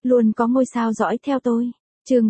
luôn có ngôi sao dõi theo tôi. Chương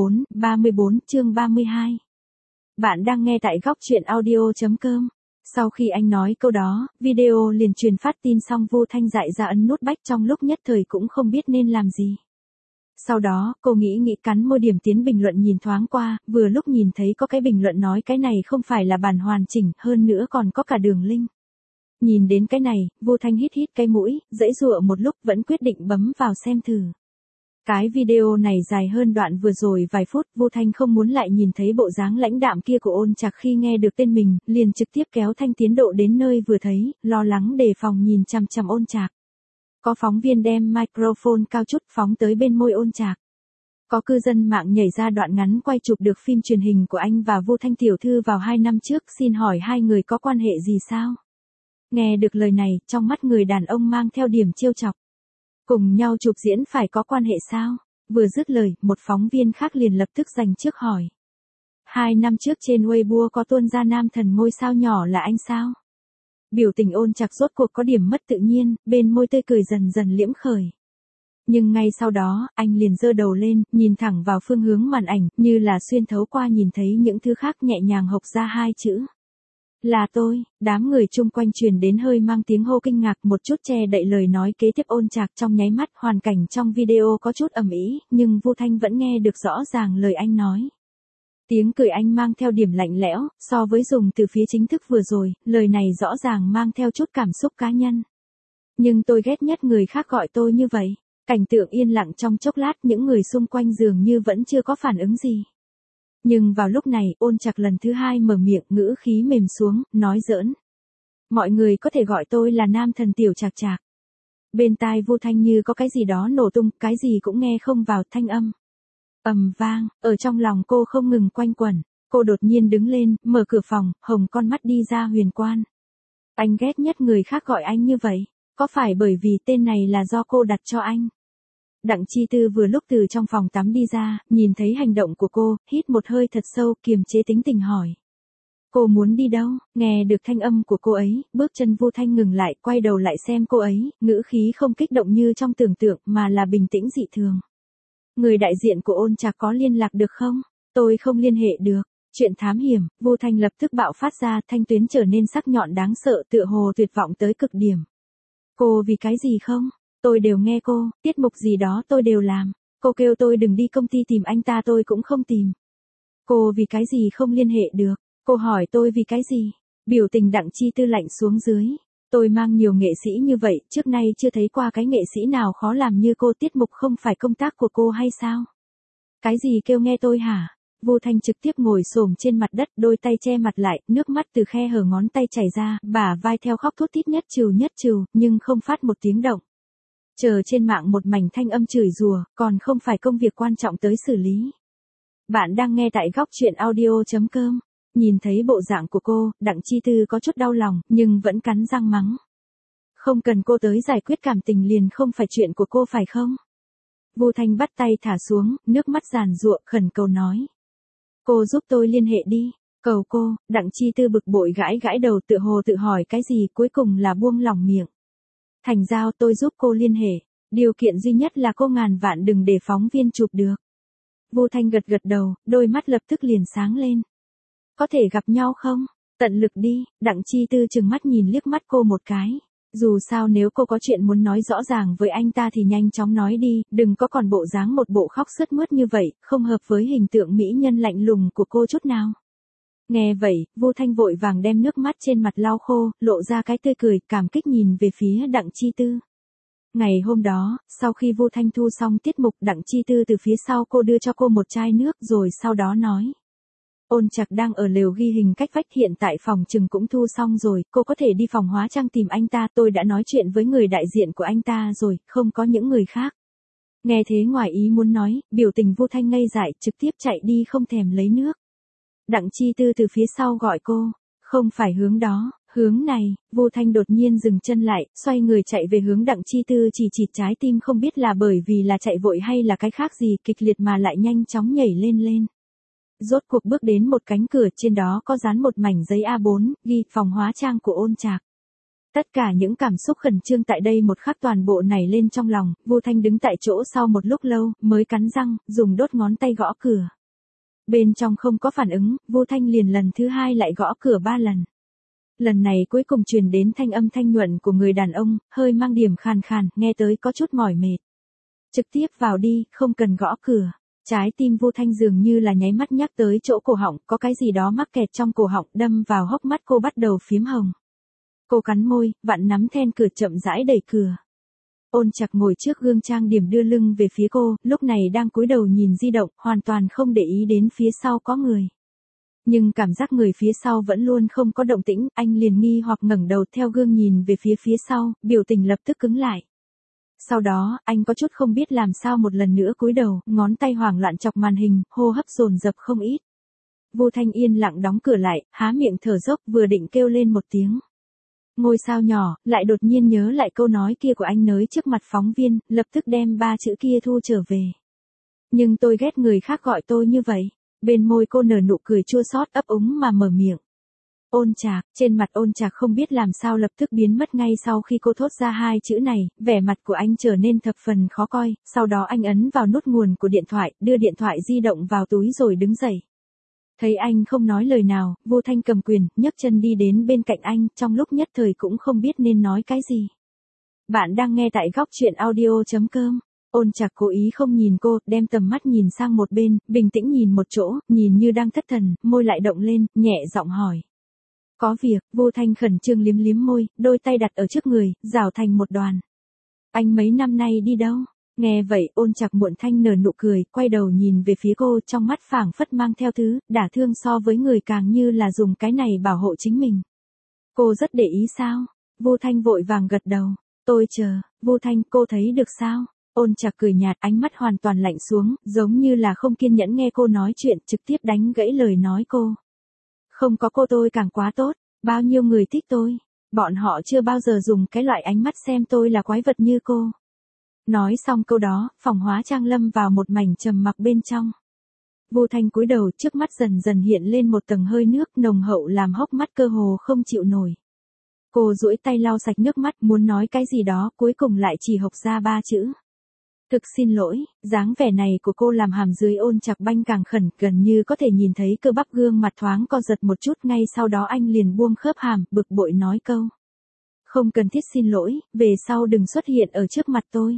34, chương 32. Bạn đang nghe tại góc truyện audio.com. Sau khi anh nói câu đó, video liền truyền phát tin xong Vu Thanh dại ra ấn nút back trong lúc nhất thời cũng không biết nên làm gì. Sau đó, cô nghĩ cắn môi điểm tiến bình luận nhìn thoáng qua, vừa lúc nhìn thấy có cái bình luận nói cái này không phải là bản hoàn chỉnh, hơn nữa còn có cả đường link. Nhìn đến cái này, Vu Thanh hít cái mũi, giãy giụa một lúc vẫn quyết định bấm vào xem thử. Cái video này dài hơn đoạn vừa rồi vài phút, Vu Thanh không muốn lại nhìn thấy bộ dáng lãnh đạm kia của Ôn Trạc khi nghe được tên mình, liền trực tiếp kéo Thanh tiến độ đến nơi vừa thấy, lo lắng đề phòng nhìn chằm chằm Ôn Trạc. Có phóng viên đem microphone cao chút phóng tới bên môi Ôn Trạc. Có cư dân mạng nhảy ra đoạn ngắn quay chụp được phim truyền hình của anh và Vu Thanh tiểu thư vào 2 năm trước, xin hỏi hai người có quan hệ gì sao? Nghe được lời này, trong mắt người đàn ông mang theo điểm trêu chọc. Cùng nhau chụp diễn phải có quan hệ sao? Vừa dứt lời, một phóng viên khác liền lập tức giành trước hỏi. 2 năm trước trên Weibo có tuôn ra nam thần ngôi sao nhỏ là anh sao? Biểu tình Ôn Trạc rốt cuộc có điểm mất tự nhiên, bên môi tươi cười dần dần liễm khởi. Nhưng ngay sau đó, anh liền giơ đầu lên, nhìn thẳng vào phương hướng màn ảnh, như là xuyên thấu qua nhìn thấy những thứ khác nhẹ nhàng hộc ra 2 chữ. Là tôi. Đám người chung quanh truyền đến hơi mang tiếng hô kinh ngạc, một chút che đậy lời nói kế tiếp Ôn Trạc trong nháy mắt. Hoàn cảnh trong video có chút ầm ĩ, nhưng Vu Thanh vẫn nghe được rõ ràng lời anh nói. Tiếng cười anh mang theo điểm lạnh lẽo, so với dùng từ phía chính thức vừa rồi, lời này rõ ràng mang theo chút cảm xúc cá nhân. Nhưng tôi ghét nhất người khác gọi tôi như vậy. Cảnh tượng yên lặng trong chốc lát, những người xung quanh dường như vẫn chưa có phản ứng gì. Nhưng vào lúc này, Ôn Trạc lần thứ 2 mở miệng, ngữ khí mềm xuống, nói giỡn. Mọi người có thể gọi tôi là nam thần tiểu Trạc Trạc. Bên tai Vu Thanh như có cái gì đó nổ tung, cái gì cũng nghe không vào, thanh âm ầm vang, ở trong lòng cô không ngừng quanh quẩn. Cô đột nhiên đứng lên, mở cửa phòng, hồng con mắt đi ra huyền quan. Anh ghét nhất người khác gọi anh như vậy. Có phải bởi vì tên này là do cô đặt cho anh? Đặng Chi Tư vừa lúc từ trong phòng tắm đi ra, nhìn thấy hành động của cô, hít một hơi thật sâu, kiềm chế tính tình hỏi. Cô muốn đi đâu? Nghe được thanh âm của cô ấy, bước chân Vu Thanh ngừng lại, quay đầu lại xem cô ấy, ngữ khí không kích động như trong tưởng tượng, mà là bình tĩnh dị thường. Người đại diện của Ôn Trạc có liên lạc được không? Tôi không liên hệ được. Chuyện thám hiểm, Vu Thanh lập tức bạo phát ra, thanh tuyến trở nên sắc nhọn đáng sợ, tựa hồ tuyệt vọng tới cực điểm. Cô vì cái gì không? Tôi đều nghe cô, tiết mục gì đó tôi đều làm. Cô kêu tôi đừng đi công ty tìm anh ta tôi cũng không tìm. Cô vì cái gì không liên hệ được? Cô hỏi tôi vì cái gì? Biểu tình Đặng Chi Tư lạnh xuống dưới. Tôi mang nhiều nghệ sĩ như vậy, trước nay chưa thấy qua cái nghệ sĩ nào khó làm như cô, tiết mục không phải công tác của cô hay sao? Cái gì kêu nghe tôi hả? Vu Thanh trực tiếp ngồi xổm trên mặt đất, đôi tay che mặt lại, nước mắt từ khe hở ngón tay chảy ra, bả vai theo khóc thút thít nhất trừ, nhưng không phát một tiếng động. Chờ trên mạng một mảnh thanh âm chửi rủa, còn không phải công việc quan trọng tới xử lý. Bạn đang nghe tại góc truyện audio.com. Nhìn thấy bộ dạng của cô, Đặng Chi Tư có chút đau lòng, nhưng vẫn cắn răng mắng. Không cần cô tới giải quyết cảm tình liền không phải chuyện của cô phải không? Vu Thanh bắt tay thả xuống, nước mắt giàn giụa, khẩn cầu nói. Cô giúp tôi liên hệ đi, cầu cô. Đặng Chi Tư bực bội gãi đầu, tựa hồ tự hỏi cái gì, cuối cùng là buông lỏng miệng. Thành giao, tôi giúp cô liên hệ. Điều kiện duy nhất là cô ngàn vạn đừng để phóng viên chụp được. Vu Thanh gật đầu, đôi mắt lập tức liền sáng lên. Có thể gặp nhau không? Tận lực đi. Đặng Chi Tư trừng mắt nhìn liếc mắt cô một cái. Dù sao nếu cô có chuyện muốn nói rõ ràng với anh ta thì nhanh chóng nói đi, đừng có còn bộ dáng một bộ khóc sướt mướt như vậy, không hợp với hình tượng mỹ nhân lạnh lùng của cô chút nào. Nghe vậy, Vu Thanh vội vàng đem nước mắt trên mặt lau khô, lộ ra cái tươi cười, cảm kích nhìn về phía Đặng Chi Tư. Ngày hôm đó, sau khi Vu Thanh thu xong tiết mục, Đặng Chi Tư từ phía sau cô đưa cho cô một chai nước rồi sau đó nói. Ôn Trạc đang ở lều ghi hình cách vách, hiện tại phòng chừng cũng thu xong rồi, cô có thể đi phòng hóa trang tìm anh ta, tôi đã nói chuyện với người đại diện của anh ta rồi, không có những người khác. Nghe thế ngoài ý muốn nói, biểu tình Vu Thanh ngây dại, trực tiếp chạy đi không thèm lấy nước. Đặng Chi Tư từ phía sau gọi cô, không phải hướng đó, hướng này. Vu Thanh đột nhiên dừng chân lại, xoay người chạy về hướng Đặng Chi Tư, chỉ trái tim không biết là bởi vì là chạy vội hay là cái khác gì, kịch liệt mà lại nhanh chóng nhảy lên. Rốt cuộc bước đến một cánh cửa, trên đó có dán một mảnh giấy A4, ghi phòng hóa trang của Ôn Trạc. Tất cả những cảm xúc khẩn trương tại đây một khắc toàn bộ nảy lên trong lòng, Vu Thanh đứng tại chỗ sau một lúc lâu, mới cắn răng, dùng đốt ngón tay gõ cửa. Bên trong không có phản ứng, Vu Thanh liền lần thứ hai lại gõ cửa 3 lần. Lần này cuối cùng truyền đến thanh âm thanh nhuận của người đàn ông, hơi mang điểm khàn khàn, nghe tới có chút mỏi mệt. Trực tiếp vào đi, không cần gõ cửa. Trái tim Vu Thanh dường như là nháy mắt nhắc tới chỗ cổ họng, có cái gì đó mắc kẹt trong cổ họng, đâm vào hốc mắt cô bắt đầu phím hồng. Cô cắn môi, vặn nắm then cửa chậm rãi đẩy cửa. Ôn Trạc ngồi trước gương trang điểm đưa lưng về phía cô, lúc này đang cúi đầu nhìn di động, hoàn toàn không để ý đến phía sau có người. Nhưng cảm giác người phía sau vẫn luôn không có động tĩnh, anh liền nghi hoặc ngẩng đầu theo gương nhìn về phía sau, biểu tình lập tức cứng lại. Sau đó, anh có chút không biết làm sao một lần nữa cúi đầu, ngón tay hoảng loạn chọc màn hình, hô hấp dồn dập không ít. Vu Thanh yên lặng đóng cửa lại, há miệng thở dốc vừa định kêu lên một tiếng. Ngôi sao nhỏ, lại đột nhiên nhớ lại câu nói kia của anh nới trước mặt phóng viên, lập tức đem 3 chữ kia thu trở về. Nhưng tôi ghét người khác gọi tôi như vậy. Bên môi cô nở nụ cười chua xót ấp úng mà mở miệng. Ôn Trạc, trên mặt Ôn Trạc không biết làm sao lập tức biến mất ngay sau khi cô thốt ra 2 chữ này, vẻ mặt của anh trở nên thập phần khó coi, sau đó anh ấn vào nút nguồn của điện thoại, đưa điện thoại di động vào túi rồi đứng dậy. Thấy anh không nói lời nào, Vu Thanh cầm quyền, nhấc chân đi đến bên cạnh anh, trong lúc nhất thời cũng không biết nên nói cái gì. Bạn đang nghe tại góc truyện audio.com. Ôn Trạc cố ý không nhìn cô, đem tầm mắt nhìn sang một bên, bình tĩnh nhìn một chỗ, nhìn như đang thất thần, môi lại động lên, nhẹ giọng hỏi. Có việc, Vu Thanh khẩn trương liếm liếm môi, đôi tay đặt ở trước người, rảo thành một đoàn. Anh mấy năm nay đi đâu? Nghe vậy, Ôn Trạc muộn thanh nở nụ cười, quay đầu nhìn về phía cô, trong mắt phảng phất mang theo thứ, đả thương so với người càng như là dùng cái này bảo hộ chính mình. Cô rất để ý sao? Vu Thanh vội vàng gật đầu. Tôi chờ, Vu Thanh, cô thấy được sao? Ôn Trạc cười nhạt, ánh mắt hoàn toàn lạnh xuống, giống như là không kiên nhẫn nghe cô nói chuyện, trực tiếp đánh gãy lời nói cô. Không có cô tôi càng quá tốt, bao nhiêu người thích tôi, bọn họ chưa bao giờ dùng cái loại ánh mắt xem tôi là quái vật như cô. Nói xong câu đó, phòng hóa trang lâm vào một mảnh trầm mặc bên trong. Vu Thanh cúi đầu, trước mắt dần dần hiện lên một tầng hơi nước nồng hậu làm hốc mắt cơ hồ không chịu nổi. Cô duỗi tay lau sạch nước mắt, muốn nói cái gì đó, cuối cùng lại chỉ hộc ra 3 chữ. Thực xin lỗi, dáng vẻ này của cô làm hàm dưới Ôn Trạc banh càng khẩn, gần như có thể nhìn thấy cơ bắp gương mặt thoáng co giật một chút, ngay sau đó anh liền buông khớp hàm, bực bội nói câu. Không cần thiết xin lỗi, về sau đừng xuất hiện ở trước mặt tôi.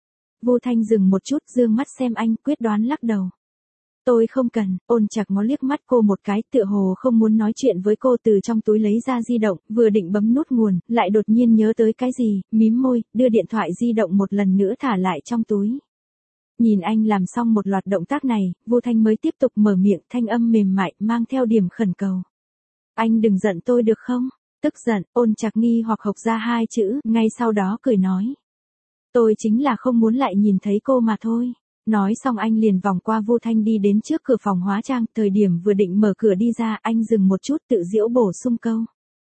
Vu Thanh dừng một chút, dương mắt xem anh, quyết đoán lắc đầu. Tôi không cần. Ôn Trạc ngó liếc mắt cô một cái, tựa hồ không muốn nói chuyện với cô, từ trong túi lấy ra di động, vừa định bấm nút nguồn, lại đột nhiên nhớ tới cái gì, mím môi, đưa điện thoại di động một lần nữa thả lại trong túi. Nhìn anh làm xong một loạt động tác này, Vu Thanh mới tiếp tục mở miệng, thanh âm mềm mại, mang theo điểm khẩn cầu. Anh đừng giận tôi được không? Tức giận, Ôn Trạc nghi hoặc hộc ra 2 chữ, ngay sau đó cười nói. Tôi chính là không muốn lại nhìn thấy cô mà thôi. Nói xong anh liền vòng qua Vu Thanh đi đến trước cửa phòng hóa trang, thời điểm vừa định mở cửa đi ra, anh dừng một chút tự giễu bổ sung câu.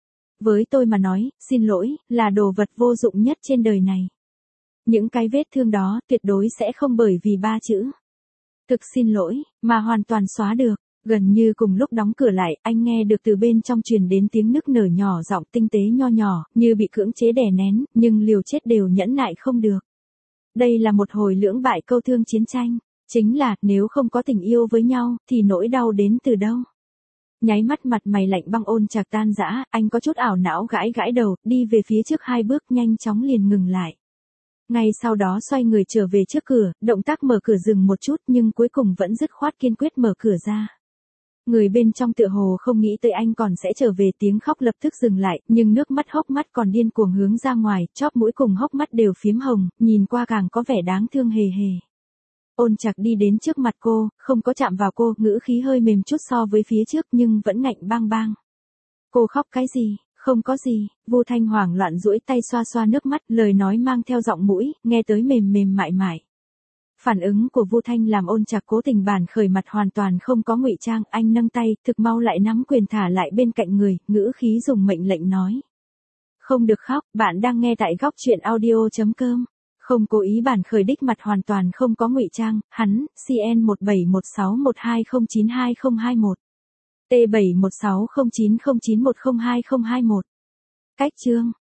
Với tôi mà nói, xin lỗi, là đồ vật vô dụng nhất trên đời này. Những cái vết thương đó tuyệt đối sẽ không bởi vì 3 chữ. Thực xin lỗi, mà hoàn toàn xóa được. Gần như cùng lúc đóng cửa lại, anh nghe được từ bên trong truyền đến tiếng nức nở nhỏ giọng tinh tế nho nhỏ, như bị cưỡng chế đè nén, nhưng liều chết đều nhẫn nại không được. Đây là một hồi lưỡng bại câu thương chiến tranh, chính là nếu không có tình yêu với nhau, thì nỗi đau đến từ đâu. Nháy mắt mặt mày lạnh băng Ôn Trạc tan rã, anh có chút ảo não gãi gãi đầu, đi về phía trước 2 bước nhanh chóng liền ngừng lại. Ngay sau đó xoay người trở về trước cửa, động tác mở cửa dừng một chút nhưng cuối cùng vẫn dứt khoát kiên quyết mở cửa ra. Người bên trong tựa hồ không nghĩ tới anh còn sẽ trở về, tiếng khóc lập tức dừng lại, nhưng nước mắt hốc mắt còn điên cuồng hướng ra ngoài, chóp mũi cùng hốc mắt đều phím hồng, nhìn qua càng có vẻ đáng thương hề hề. Ôn Trạc đi đến trước mặt cô, không có chạm vào cô, ngữ khí hơi mềm chút so với phía trước nhưng vẫn ngạnh bang bang. Cô khóc cái gì? Không có gì. Vu Thanh hoảng loạn duỗi tay xoa xoa nước mắt, lời nói mang theo giọng mũi, nghe tới mềm mềm mại mại. Phản ứng của Vu Thanh làm Ôn Trạc cố tình bản khởi mặt hoàn toàn không có ngụy trang, anh nâng tay, thực mau lại nắm quyền thả lại bên cạnh người, ngữ khí dùng mệnh lệnh nói. Không được khóc, bạn đang nghe tại góc truyện audio.com. Không cố ý bản khởi đích mặt hoàn toàn không có ngụy trang, hắn, CN 171612092021. T7160909102021. Cách chương.